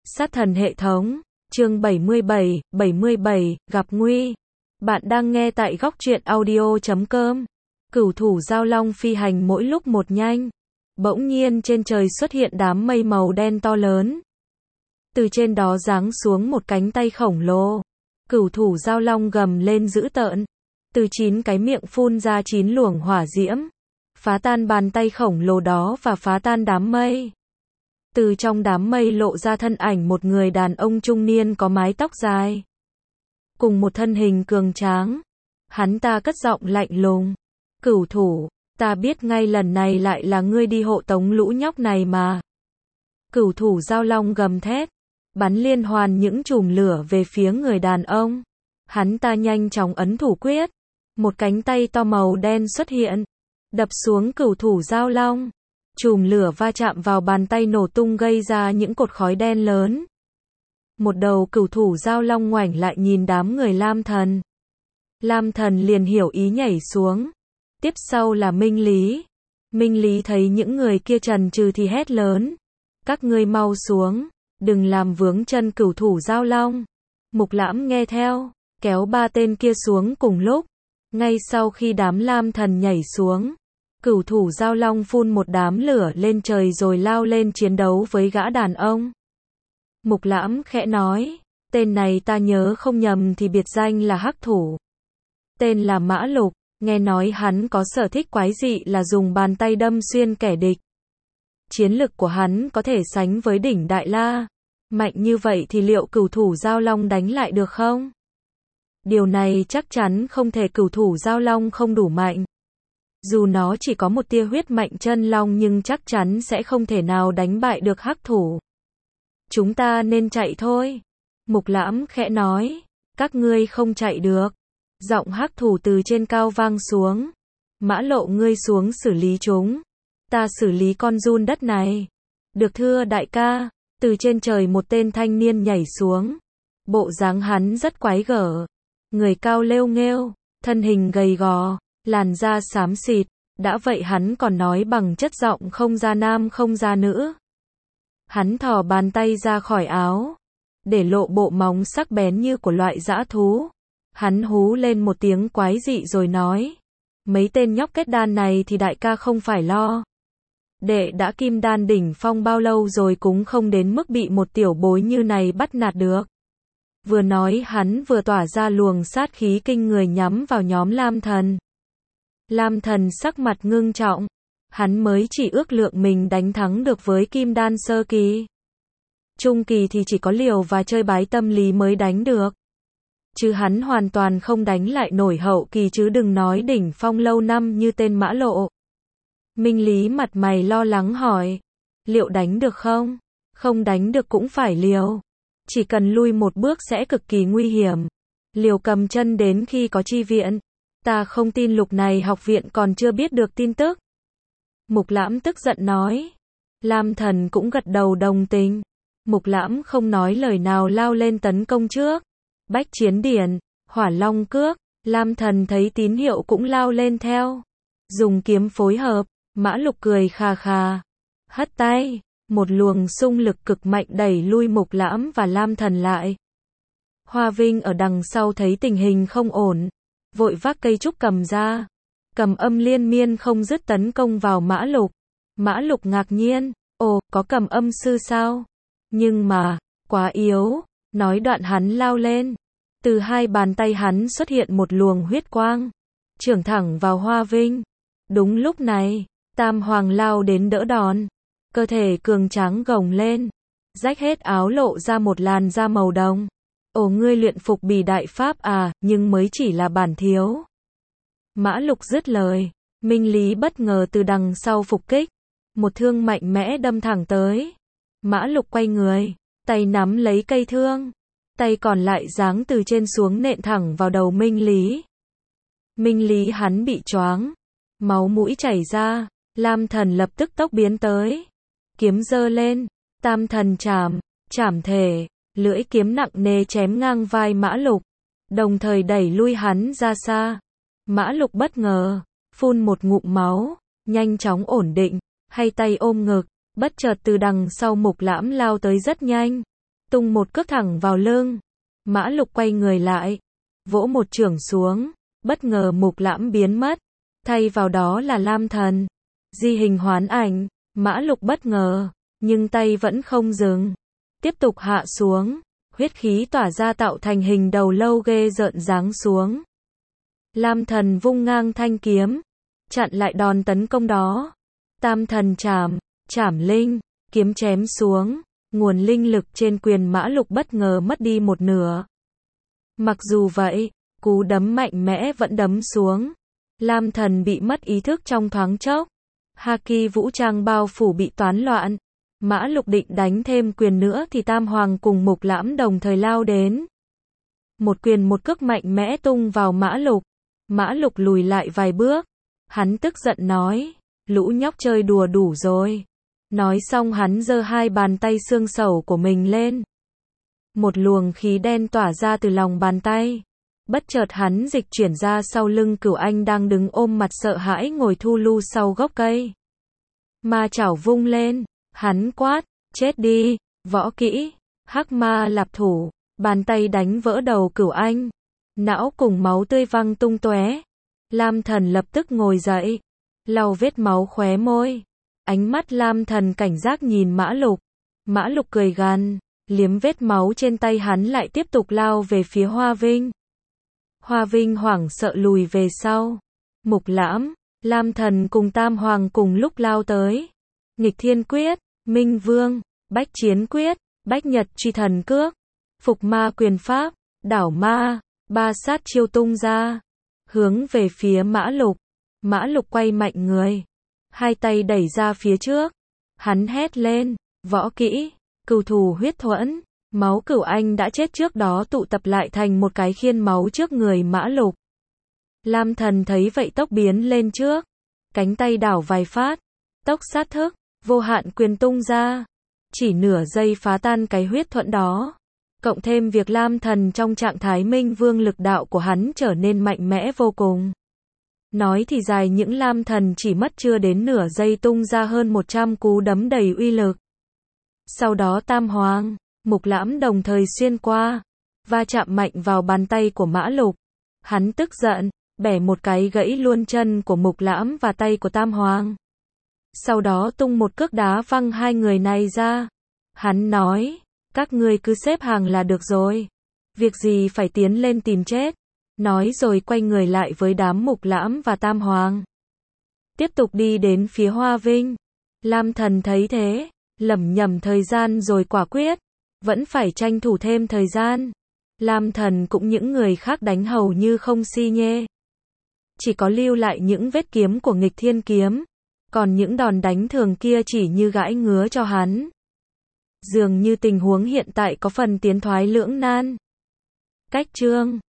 Sát thần hệ thống, chương 77, gặp nguy. Bạn đang nghe tại góc truyện audio.com. Cửu thủ giao long phi hành mỗi lúc một nhanh. Bỗng nhiên trên trời xuất hiện đám mây màu đen to lớn. Từ trên đó giáng xuống một cánh tay khổng lồ. Cửu thủ giao long gầm lên dữ tợn. Từ 9 cái miệng phun ra 9 luồng hỏa diễm. Phá tan bàn tay khổng lồ đó và phá tan đám mây. Từ trong đám mây lộ ra thân ảnh một người đàn ông trung niên có mái tóc dài. Cùng một thân hình cường tráng. Hắn ta cất giọng lạnh lùng. Cửu thủ, ta biết ngay lần này lại là ngươi đi hộ tống lũ nhóc này mà. Cửu thủ giao long gầm thét. Bắn liên hoàn những chùm lửa về phía người đàn ông. Hắn ta nhanh chóng ấn thủ quyết. Một cánh tay to màu đen xuất hiện. Đập xuống cửu thủ giao long. Chùm lửa va chạm vào bàn tay nổ tung gây ra những cột khói đen lớn. Một đầu cửu thủ giao long ngoảnh lại nhìn đám người Lam Thần. Lam Thần liền hiểu ý nhảy xuống. Tiếp sau là Minh Lý. Minh Lý thấy những người kia chần chừ thì hét lớn. Các ngươi mau xuống, đừng làm vướng chân cửu thủ giao long. Mục Lãm nghe theo, kéo 3 tên kia xuống cùng lúc. Ngay sau khi đám Lam Thần nhảy xuống, cửu thủ giao long phun một đám lửa lên trời rồi lao lên chiến đấu với gã đàn ông. Mục Lãm khẽ nói, tên này ta nhớ không nhầm thì biệt danh là Hắc Thủ. Tên là Mã Lục, nghe nói hắn có sở thích quái dị là dùng bàn tay đâm xuyên kẻ địch. Chiến lực của hắn có thể sánh với đỉnh Đại La. Mạnh như vậy thì liệu cửu thủ giao long đánh lại được không? Điều này chắc chắn không thể, cửu thủ giao long không đủ mạnh. Dù nó chỉ có một tia huyết mạnh chân long nhưng chắc chắn sẽ không thể nào đánh bại được Hắc Thủ. Chúng ta nên chạy thôi. Mục Lãm khẽ nói. Các ngươi không chạy được. Giọng Hắc Thủ từ trên cao vang xuống. Mã Lộ, ngươi xuống xử lý chúng. Ta xử lý con giun đất này. Được thưa đại ca. Từ trên trời một tên thanh niên nhảy xuống. Bộ dáng hắn rất quái gở. Người cao lêu nghêu, thân hình gầy gò, làn da xám xịt. Đã vậy hắn còn nói bằng chất giọng không ra nam không ra nữ. Hắn thò bàn tay ra khỏi áo, để lộ bộ móng sắc bén như của loại dã thú. Hắn hú lên một tiếng quái dị rồi nói. Mấy tên nhóc kết đan này thì đại ca không phải lo. Đệ đã kim đan đỉnh phong bao lâu rồi cũng không đến mức bị một tiểu bối như này bắt nạt được. Vừa nói hắn vừa tỏa ra luồng sát khí kinh người nhắm vào nhóm Lam Thần. Lam Thần sắc mặt ngưng trọng. Hắn mới chỉ ước lượng mình đánh thắng được với kim đan sơ kỳ. Trung kỳ thì chỉ có liều và chơi bái tâm lý mới đánh được. Chứ hắn hoàn toàn không đánh lại nổi hậu kỳ, chứ đừng nói đỉnh phong lâu năm như tên Mã Lộ. Minh Lý mặt mày lo lắng hỏi. Liệu đánh được không? Không đánh được cũng phải liều. Chỉ cần lui một bước sẽ cực kỳ nguy hiểm. Liều cầm chân đến khi có chi viện. Ta không tin lúc này học viện còn chưa biết được tin tức. Mục Lãm tức giận nói. Lam Thần cũng gật đầu đồng tình. Mục Lãm không nói lời nào lao lên tấn công trước. Bách chiến điển, hỏa long cước. Lam Thần thấy tín hiệu cũng lao lên theo. Dùng kiếm phối hợp. Mã Lục cười khà khà. Hất tay. Một luồng xung lực cực mạnh đẩy lui Mục Lãm và Lam Thần lại. Hoa Vinh ở đằng sau thấy tình hình không ổn. Vội vác cây trúc cầm ra. Cầm âm liên miên không dứt tấn công vào Mã Lục. Mã Lục ngạc nhiên. Ồ, có cầm âm sư sao? Nhưng mà, quá yếu. Nói đoạn hắn lao lên. Từ hai bàn tay hắn xuất hiện một luồng huyết quang. Chưởng thẳng vào Hoa Vinh. Đúng lúc này, Tam Hoàng lao đến đỡ đòn. Cơ thể cường tráng gồng lên. Rách hết áo lộ ra một làn da màu đồng. Ồ, ngươi luyện phục bì đại pháp à, nhưng mới chỉ là bản thiếu. Mã Lục dứt lời. Minh Lý bất ngờ từ đằng sau phục kích. Một thương mạnh mẽ đâm thẳng tới. Mã Lục quay người. Tay nắm lấy cây thương. Tay còn lại giáng từ trên xuống nện thẳng vào đầu Minh Lý. Minh Lý hắn bị choáng. Máu mũi chảy ra. Lam Thần lập tức tốc biến tới. Kiếm giơ lên. Tam thần chảm thể. Lưỡi kiếm nặng nề chém ngang vai Mã Lục. Đồng thời đẩy lui hắn ra xa. Mã Lục bất ngờ. Phun một ngụm máu. Nhanh chóng ổn định. Hay tay ôm ngực. Bất chợt từ đằng sau Mục Lãm lao tới rất nhanh. tung một cước thẳng vào lưng. Mã Lục quay người lại, vỗ một chưởng xuống, bất ngờ Mục Lãm biến mất, thay vào đó là Lam Thần. Di hình hoán ảnh, Mã Lục bất ngờ, nhưng tay vẫn không dừng, tiếp tục hạ xuống, huyết khí tỏa ra tạo thành hình đầu lâu ghê rợn giáng xuống. Lam Thần vung ngang thanh kiếm, chặn lại đòn tấn công đó. Tam thần chảm linh, kiếm chém xuống, nguồn linh lực trên quyền Mã Lục bất ngờ mất đi một nửa. Mặc dù vậy, cú đấm mạnh mẽ vẫn đấm xuống. Lam Thần bị mất ý thức trong thoáng chốc. Haki vũ trang bao phủ bị toán loạn. Mã Lục định đánh thêm quyền nữa thì Tam Hoàng cùng Mục Lãm đồng thời lao đến. Một quyền một cước mạnh mẽ tung vào Mã Lục. Mã Lục lùi lại vài bước. Hắn tức giận nói, lũ nhóc chơi đùa đủ rồi. Nói xong hắn giơ hai bàn tay xương sẩu của mình lên. Một luồng khí đen tỏa ra từ lòng bàn tay. Bất chợt hắn dịch chuyển ra sau lưng Cửu Anh đang đứng ôm mặt sợ hãi ngồi thu lu sau gốc cây. Ma chảo vung lên, hắn quát, chết đi, võ kỹ, Hắc Ma Lạp Thủ, bàn tay đánh vỡ đầu Cửu Anh. Não cùng máu tươi văng tung tóe. Lam Thần lập tức ngồi dậy, lau vết máu khóe môi. Ánh mắt Lam Thần cảnh giác nhìn Mã Lục. Mã Lục cười gằn, liếm vết máu trên tay hắn lại tiếp tục lao về phía Hoa Vinh. Hoa Vinh hoảng sợ lùi về sau. Mục Lãm, Lam Thần cùng Tam Hoàng cùng lúc lao tới. Nghịch Thiên Quyết, Minh Vương, Bách Chiến Quyết, Bách Nhật Truy Thần Cước, Phục Ma Quyền Pháp, Đảo Ma, ba sát chiêu tung ra, hướng về phía Mã Lục. Mã Lục quay mạnh người, hai tay đẩy ra phía trước. Hắn hét lên, võ kỹ, Cửu Thủ Huyết Thuẫn. Máu Cửu Anh đã chết trước đó tụ tập lại thành một cái khiên máu trước người Mã Lục. Lam Thần thấy vậy tốc biến lên trước, cánh tay đảo vài phát, tốc sát thức, vô hạn quyền tung ra, chỉ nửa giây phá tan cái huyết thuẫn đó. Cộng thêm việc Lam Thần trong trạng thái Minh Vương lực đạo của hắn trở nên mạnh mẽ vô cùng. Nói thì dài những Lam Thần chỉ mất chưa đến nửa giây tung ra hơn 100 cú đấm đầy uy lực. Sau đó Tam Hoàng, Mục Lãm đồng thời xuyên qua, va chạm mạnh vào bàn tay của Mã Lục. Hắn tức giận, bẻ một cái gãy luôn chân của Mục Lãm và tay của Tam Hoàng. Sau đó tung một cước đá văng hai người này ra. Hắn nói, các ngươi cứ xếp hàng là được rồi. Việc gì phải tiến lên tìm chết. Nói rồi quay người lại với đám Mục Lãm và Tam Hoàng. Tiếp tục đi đến phía Hoa Vinh. Lam Thần thấy thế, lẩm nhẩm thời gian rồi quả quyết. Vẫn phải tranh thủ thêm thời gian. Lam Thần cũng những người khác đánh hầu như không si nhê. Chỉ có lưu lại những vết kiếm của Nghịch Thiên Kiếm. Còn những đòn đánh thường kia chỉ như gãi ngứa cho hắn. Dường như tình huống hiện tại có phần tiến thoái lưỡng nan. Cách chương